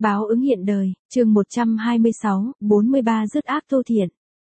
Báo ứng hiện đời, chương 126, 43 dứt ác tu thiện.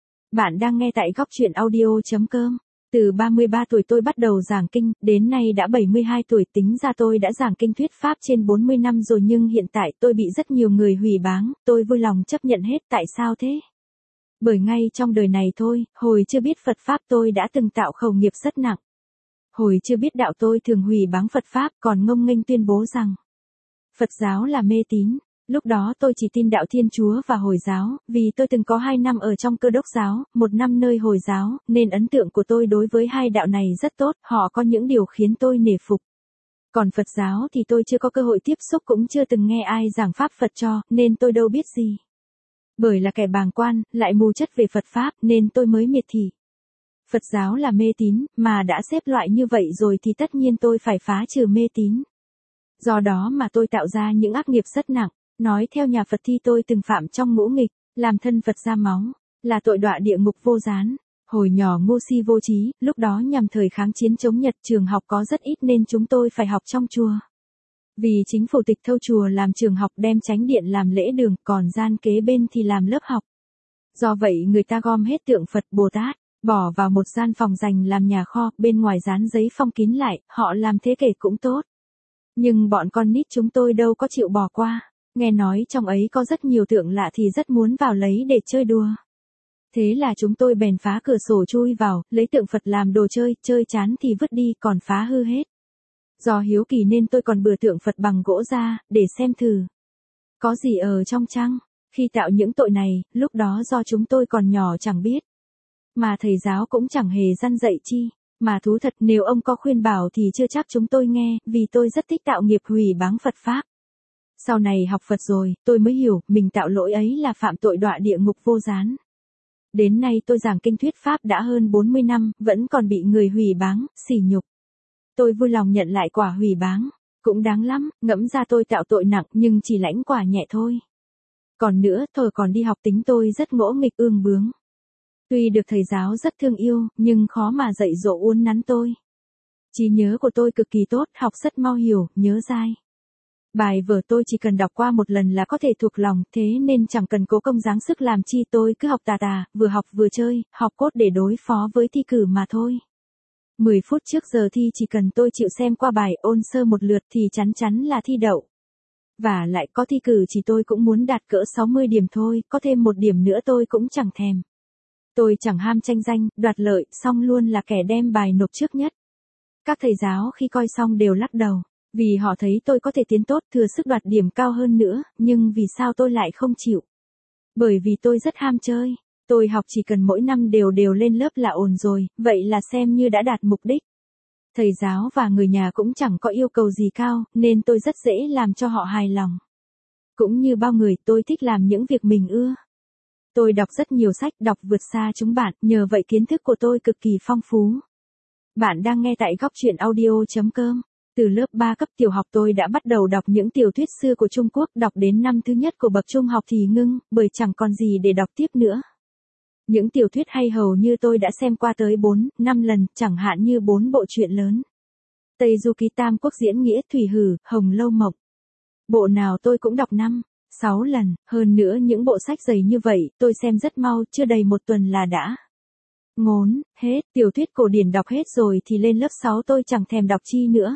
Bạn đang nghe tại góc truyện audio.com. Từ 33 tuổi tôi bắt đầu giảng kinh, đến nay đã 72 tuổi, tính ra tôi đã giảng kinh thuyết pháp trên 40 năm rồi, nhưng hiện tại tôi bị rất nhiều người hủy báng, tôi vui lòng chấp nhận hết. Tại sao thế? Bởi ngay trong đời này thôi, hồi chưa biết Phật Pháp tôi đã từng tạo khẩu nghiệp rất nặng. Hồi chưa biết đạo tôi thường hủy báng Phật Pháp, còn ngông nghênh tuyên bố rằng Phật giáo là mê tín. Lúc đó tôi chỉ tin đạo Thiên Chúa và Hồi giáo, vì tôi từng có 2 năm ở trong Cơ đốc giáo, 1 năm nơi Hồi giáo, nên ấn tượng của tôi đối với hai đạo này rất tốt, họ có những điều khiến tôi nể phục. Còn Phật giáo thì tôi chưa có cơ hội tiếp xúc, cũng chưa từng nghe ai giảng Pháp Phật cho, nên tôi đâu biết gì. Bởi là kẻ bàng quan, lại mù chất về Phật Pháp, nên tôi mới miệt thị. Phật giáo là mê tín, mà đã xếp loại như vậy rồi thì tất nhiên tôi phải phá trừ mê tín. Do đó mà tôi tạo ra những ác nghiệp rất nặng. Nói theo nhà Phật thì tôi từng phạm trong ngũ nghịch, làm thân Phật ra máu, là tội đọa địa ngục vô gián. Hồi nhỏ ngu si vô trí, lúc đó nhằm thời kháng chiến chống Nhật, trường học có rất ít nên chúng tôi phải học trong chùa. Vì chính phủ tịch thâu chùa làm trường học, đem chánh điện làm lễ đường, còn gian kế bên thì làm lớp học. Do vậy người ta gom hết tượng Phật Bồ Tát, bỏ vào một gian phòng dành làm nhà kho, bên ngoài dán giấy phong kín lại, họ làm thế kể cũng tốt. Nhưng bọn con nít chúng tôi đâu có chịu bỏ qua. Nghe nói trong ấy có rất nhiều tượng lạ thì rất muốn vào lấy để chơi đùa. Thế là chúng tôi bèn phá cửa sổ chui vào, lấy tượng Phật làm đồ chơi, chơi chán thì vứt đi, còn phá hư hết. Do hiếu kỳ nên tôi còn bừa tượng Phật bằng gỗ ra, để xem thử có gì ở trong chăng. Khi tạo những tội này, lúc đó do chúng tôi còn nhỏ chẳng biết. Mà thầy giáo cũng chẳng hề răn dạy chi. Mà thú thật, nếu ông có khuyên bảo thì chưa chắc chúng tôi nghe, vì tôi rất thích tạo nghiệp hủy báng Phật Pháp. Sau này học Phật rồi, tôi mới hiểu, mình tạo lỗi ấy là phạm tội đọa địa ngục vô gián. Đến nay tôi giảng kinh thuyết Pháp đã hơn 40 năm, vẫn còn bị người hủy báng, sỉ nhục. Tôi vui lòng nhận lại quả hủy báng. Cũng đáng lắm, ngẫm ra tôi tạo tội nặng nhưng chỉ lãnh quả nhẹ thôi. Còn nữa, thôi còn đi học tính tôi rất ngỗ nghịch ương bướng. Tuy được thầy giáo rất thương yêu, nhưng khó mà dạy dỗ uốn nắn tôi. Trí nhớ của tôi cực kỳ tốt, học rất mau hiểu, nhớ dai. Bài vở tôi chỉ cần đọc qua một lần là có thể thuộc lòng, thế nên chẳng cần cố công giáng sức làm chi, tôi cứ học tà, vừa học vừa chơi, học cốt để đối phó với thi cử mà thôi. 10 phút trước giờ thi chỉ cần tôi chịu xem qua bài, ôn sơ một lượt thì chắn chắn là thi đậu. Và lại có thi cử chỉ tôi cũng muốn đạt cỡ 60 điểm thôi, có thêm 1 điểm nữa tôi cũng chẳng thèm. Tôi chẳng ham tranh danh, đoạt lợi, xong luôn là kẻ đem bài nộp trước nhất. Các thầy giáo khi coi xong đều lắc đầu. Vì họ thấy tôi có thể tiến tốt, thừa sức đoạt điểm cao hơn nữa, nhưng vì sao tôi lại không chịu? Bởi vì tôi rất ham chơi. Tôi học chỉ cần mỗi năm đều lên lớp là ổn rồi, vậy là xem như đã đạt mục đích. Thầy giáo và người nhà cũng chẳng có yêu cầu gì cao, nên tôi rất dễ làm cho họ hài lòng. Cũng như bao người, tôi thích làm những việc mình ưa. Tôi đọc rất nhiều sách, đọc vượt xa chúng bạn, nhờ vậy kiến thức của tôi cực kỳ phong phú. Bạn đang nghe tại góc truyện audio.com. Từ lớp 3 cấp tiểu học tôi đã bắt đầu đọc những tiểu thuyết xưa của Trung Quốc, đọc đến năm thứ nhất của bậc trung học thì ngưng, bởi chẳng còn gì để đọc tiếp nữa. Những tiểu thuyết hay hầu như tôi đã xem qua tới 4, 5 lần, chẳng hạn như 4 bộ truyện lớn. Tây Du Ký, Tam Quốc Diễn Nghĩa, Thủy Hử, Hồng Lâu Mộng. Bộ nào tôi cũng đọc 5, 6 lần, hơn nữa những bộ sách dày như vậy, tôi xem rất mau, chưa đầy 1 tuần là đã ngốn hết. Tiểu thuyết cổ điển đọc hết rồi thì lên lớp 6 tôi chẳng thèm đọc chi nữa.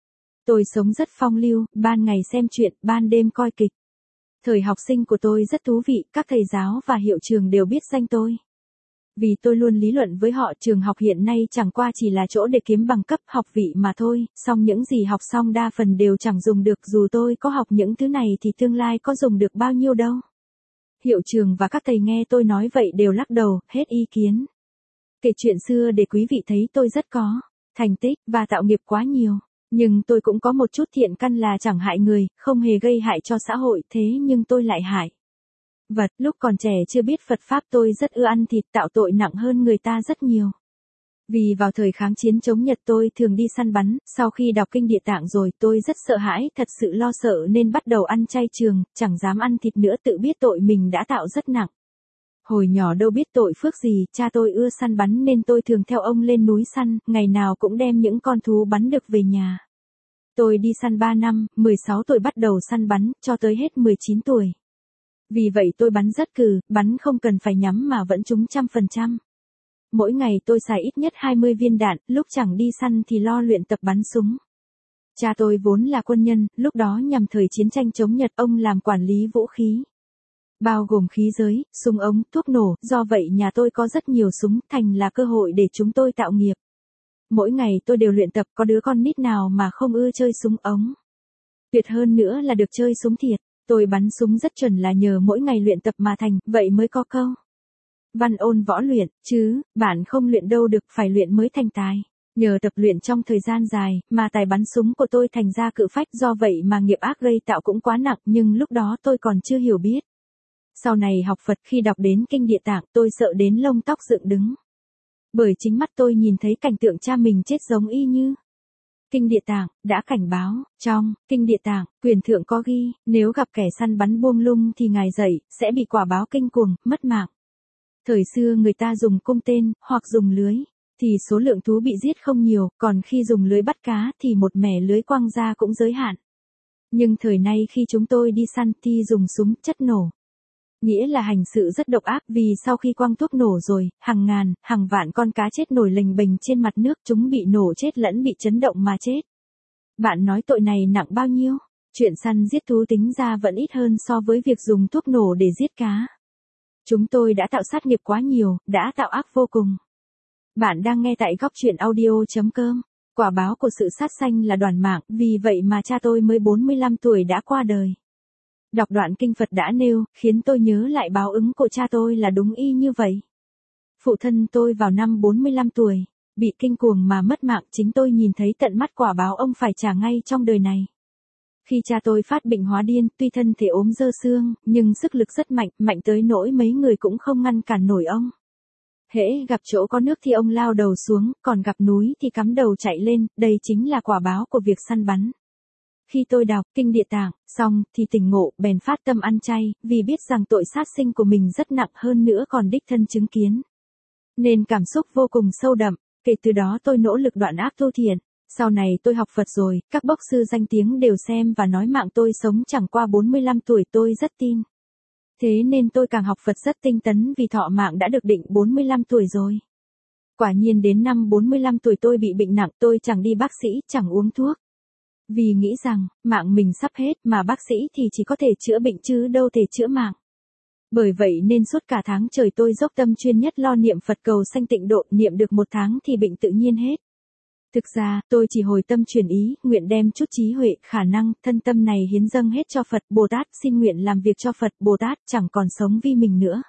Tôi sống rất phong lưu, ban ngày xem truyện, ban đêm coi kịch. Thời học sinh của tôi rất thú vị, các thầy giáo và hiệu trường đều biết danh tôi. Vì tôi luôn lý luận với họ, trường học hiện nay chẳng qua chỉ là chỗ để kiếm bằng cấp học vị mà thôi, song những gì học xong đa phần đều chẳng dùng được, dù tôi có học những thứ này thì tương lai có dùng được bao nhiêu đâu. Hiệu trường và các thầy nghe tôi nói vậy đều lắc đầu, hết ý kiến. Kể chuyện xưa để quý vị thấy tôi rất có thành tích và tạo nghiệp quá nhiều. Nhưng tôi cũng có một chút thiện căn là chẳng hại người, không hề gây hại cho xã hội, thế nhưng tôi lại hại vật. Lúc còn trẻ chưa biết Phật Pháp tôi rất ưa ăn thịt, tạo tội nặng hơn người ta rất nhiều. Vì vào thời kháng chiến chống Nhật tôi thường đi săn bắn, sau khi đọc kinh Địa Tạng rồi tôi rất sợ hãi, thật sự lo sợ nên bắt đầu ăn chay trường, chẳng dám ăn thịt nữa, tự biết tội mình đã tạo rất nặng. Hồi nhỏ đâu biết tội phước gì, cha tôi ưa săn bắn nên tôi thường theo ông lên núi săn, ngày nào cũng đem những con thú bắn được về nhà. Tôi đi săn 3 năm, 16 tuổi bắt đầu săn bắn, cho tới hết 19 tuổi. Vì vậy tôi bắn rất cừ, bắn không cần phải nhắm mà vẫn trúng 100%. Mỗi ngày tôi xài ít nhất 20 viên đạn, lúc chẳng đi săn thì lo luyện tập bắn súng. Cha tôi vốn là quân nhân, lúc đó nhằm thời chiến tranh chống Nhật, ông làm quản lý vũ khí, bao gồm khí giới, súng ống, thuốc nổ, do vậy nhà tôi có rất nhiều súng, thành là cơ hội để chúng tôi tạo nghiệp. Mỗi ngày tôi đều luyện tập, có đứa con nít nào mà không ưa chơi súng ống. Tuyệt hơn nữa là được chơi súng thiệt, tôi bắn súng rất chuẩn là nhờ mỗi ngày luyện tập mà thành, vậy mới có câu văn ôn võ luyện, chứ, bạn không luyện đâu được, phải luyện mới thành tài. Nhờ tập luyện trong thời gian dài, mà tài bắn súng của tôi thành ra cự phách, do vậy mà nghiệp ác gây tạo cũng quá nặng, nhưng lúc đó tôi còn chưa hiểu biết. Sau này học Phật, khi đọc đến kinh Địa Tạng, tôi sợ đến lông tóc dựng đứng. Bởi chính mắt tôi nhìn thấy cảnh tượng cha mình chết giống y như. Kinh Địa Tạng đã cảnh báo, trong Kinh Địa Tạng, quyền thượng có ghi, nếu gặp kẻ săn bắn buông lung thì ngài dậy, sẽ bị quả báo kinh cuồng, mất mạng. Thời xưa người ta dùng cung tên, hoặc dùng lưới, thì số lượng thú bị giết không nhiều, còn khi dùng lưới bắt cá thì một mẻ lưới quăng ra cũng giới hạn. Nhưng thời nay khi chúng tôi đi săn thì dùng súng chất nổ. Nghĩa là hành sự rất độc ác, vì sau khi quăng thuốc nổ rồi, hàng ngàn, hàng vạn con cá chết nổi lềnh bềnh trên mặt nước, chúng bị nổ chết lẫn bị chấn động mà chết. Bạn nói tội này nặng bao nhiêu? Chuyện săn giết thú tính ra vẫn ít hơn so với việc dùng thuốc nổ để giết cá. Chúng tôi đã tạo sát nghiệp quá nhiều, đã tạo ác vô cùng. Bạn đang nghe tại góc truyện audio.com. Quả báo của sự sát sanh là đoàn mạng, vì vậy mà cha tôi mới 45 tuổi đã qua đời. Đọc đoạn kinh Phật đã nêu, khiến tôi nhớ lại báo ứng của cha tôi là đúng y như vậy. Phụ thân tôi vào năm 45 tuổi, bị kinh cuồng mà mất mạng, chính tôi nhìn thấy tận mắt quả báo ông phải trả ngay trong đời này. Khi cha tôi phát bệnh hóa điên, tuy thân thể ốm dơ xương, nhưng sức lực rất mạnh, mạnh tới nỗi mấy người cũng không ngăn cản nổi ông. Hễ gặp chỗ có nước thì ông lao đầu xuống, còn gặp núi thì cắm đầu chạy lên, đây chính là quả báo của việc săn bắn. Khi tôi đọc Kinh Địa Tạng xong thì tỉnh ngộ, bèn phát tâm ăn chay, vì biết rằng tội sát sinh của mình rất nặng, hơn nữa còn đích thân chứng kiến. Nên cảm xúc vô cùng sâu đậm, kể từ đó tôi nỗ lực đoạn ác tu thiện. Sau này tôi học Phật rồi, các bốc sư danh tiếng đều xem và nói mạng tôi sống chẳng qua 45 tuổi, tôi rất tin. Thế nên tôi càng học Phật rất tinh tấn, vì thọ mạng đã được định 45 tuổi rồi. Quả nhiên đến năm 45 tuổi tôi bị bệnh nặng, tôi chẳng đi bác sĩ, chẳng uống thuốc. Vì nghĩ rằng, mạng mình sắp hết, mà bác sĩ thì chỉ có thể chữa bệnh chứ đâu thể chữa mạng. Bởi vậy nên suốt cả tháng trời tôi dốc tâm chuyên nhất lo niệm Phật cầu sanh tịnh độ, niệm được 1 tháng thì bệnh tự nhiên hết. Thực ra, tôi chỉ hồi tâm chuyển ý, nguyện đem chút trí huệ, khả năng, thân tâm này hiến dâng hết cho Phật, Bồ Tát, xin nguyện làm việc cho Phật, Bồ Tát, chẳng còn sống vì mình nữa.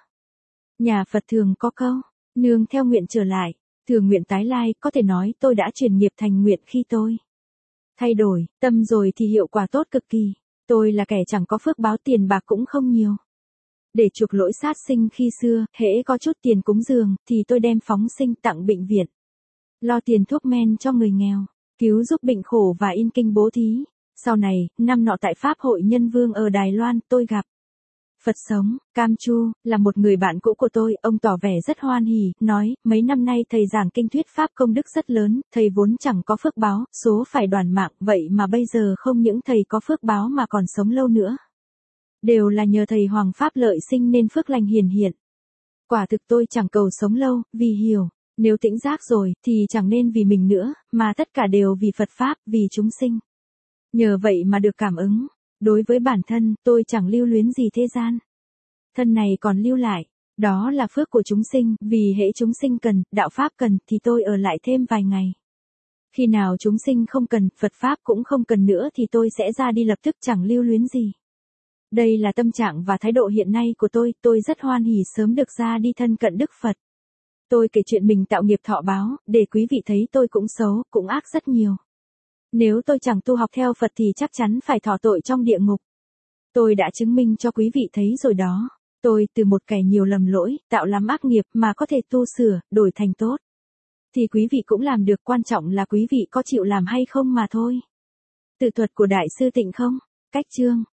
Nhà Phật thường có câu, nương theo nguyện trở lại, thường nguyện tái lai, có thể nói tôi đã chuyển nghiệp thành nguyện khi tôi thay đổi tâm rồi thì hiệu quả tốt cực kỳ. Tôi là kẻ chẳng có phước báo, tiền bạc cũng không nhiều. Để chuộc lỗi sát sinh khi xưa, hễ có chút tiền cúng dường, thì tôi đem phóng sinh tặng bệnh viện, lo tiền thuốc men cho người nghèo, cứu giúp bệnh khổ và in kinh bố thí. Sau này, năm nọ tại Pháp hội Nhân Vương ở Đài Loan, tôi gặp Phật sống, Cam Chu, là một người bạn cũ của tôi, ông tỏ vẻ rất hoan hỉ, nói, mấy năm nay thầy giảng kinh thuyết Pháp công đức rất lớn, thầy vốn chẳng có phước báo, số phải đoàn mạng, vậy mà bây giờ không những thầy có phước báo mà còn sống lâu nữa. Đều là nhờ thầy Hoàng Pháp lợi sinh nên phước lành hiển hiện. Quả thực tôi chẳng cầu sống lâu, vì hiểu, nếu tĩnh giác rồi, thì chẳng nên vì mình nữa, mà tất cả đều vì Phật Pháp, vì chúng sinh. Nhờ vậy mà được cảm ứng. Đối với bản thân, tôi chẳng lưu luyến gì thế gian. Thân này còn lưu lại, đó là phước của chúng sinh, vì hễ chúng sinh cần, đạo Pháp cần, thì tôi ở lại thêm vài ngày. Khi nào chúng sinh không cần, Phật Pháp cũng không cần nữa thì tôi sẽ ra đi lập tức, chẳng lưu luyến gì. Đây là tâm trạng và thái độ hiện nay của tôi rất hoan hỉ sớm được ra đi thân cận Đức Phật. Tôi kể chuyện mình tạo nghiệp thọ báo, để quý vị thấy tôi cũng xấu, cũng ác rất nhiều. Nếu tôi chẳng tu học theo Phật thì chắc chắn phải thọ tội trong địa ngục. Tôi đã chứng minh cho quý vị thấy rồi đó. Tôi từ một kẻ nhiều lầm lỗi, tạo lắm ác nghiệp mà có thể tu sửa, đổi thành tốt. Thì quý vị cũng làm được, quan trọng là quý vị có chịu làm hay không mà thôi. Tự thuật của Đại sư Tịnh không? Cách chương